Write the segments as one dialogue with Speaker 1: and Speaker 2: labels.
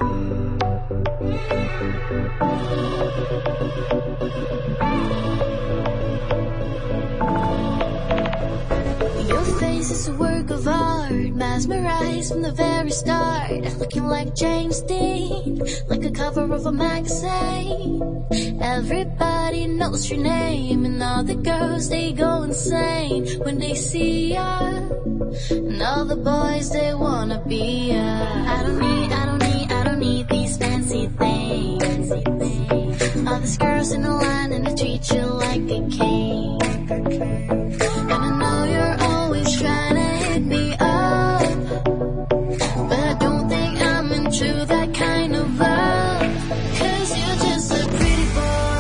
Speaker 1: Your face is a work of art, mesmerized from the very start. Looking like James Dean, like a cover of a magazine. Everybody knows your name, and all the girls, they go insane when they see ya. And all the boys, they wanna be ya. I don't need these fancy things. All these girls in the line, and they treat you like a king. And I know you're always trying to hit me up, but I don't think I'm into that kind of love. 'Cause you're just a pretty boy.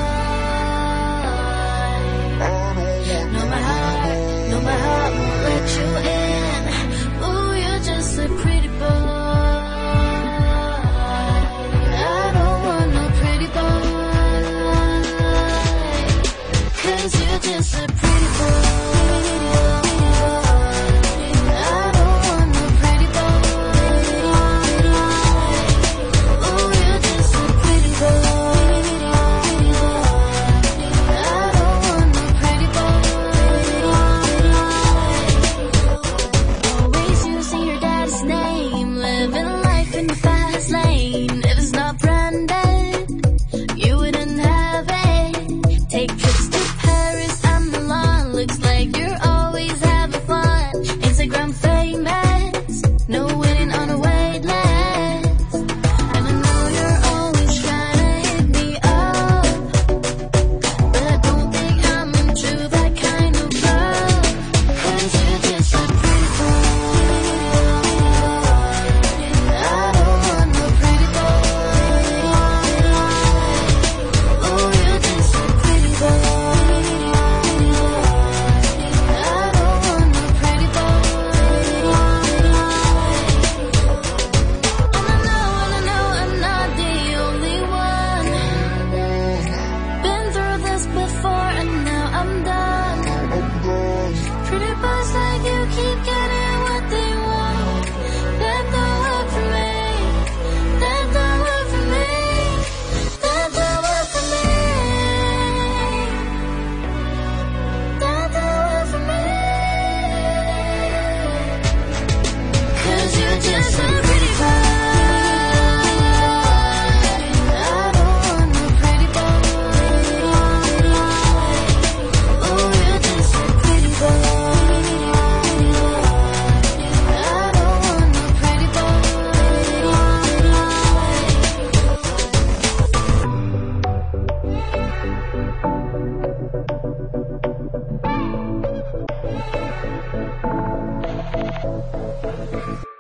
Speaker 1: No my heart won't let you in. Ooh, you're just a pretty boy. I don't want no pretty boy, 'cause you're just a pretty boy.
Speaker 2: Thank you.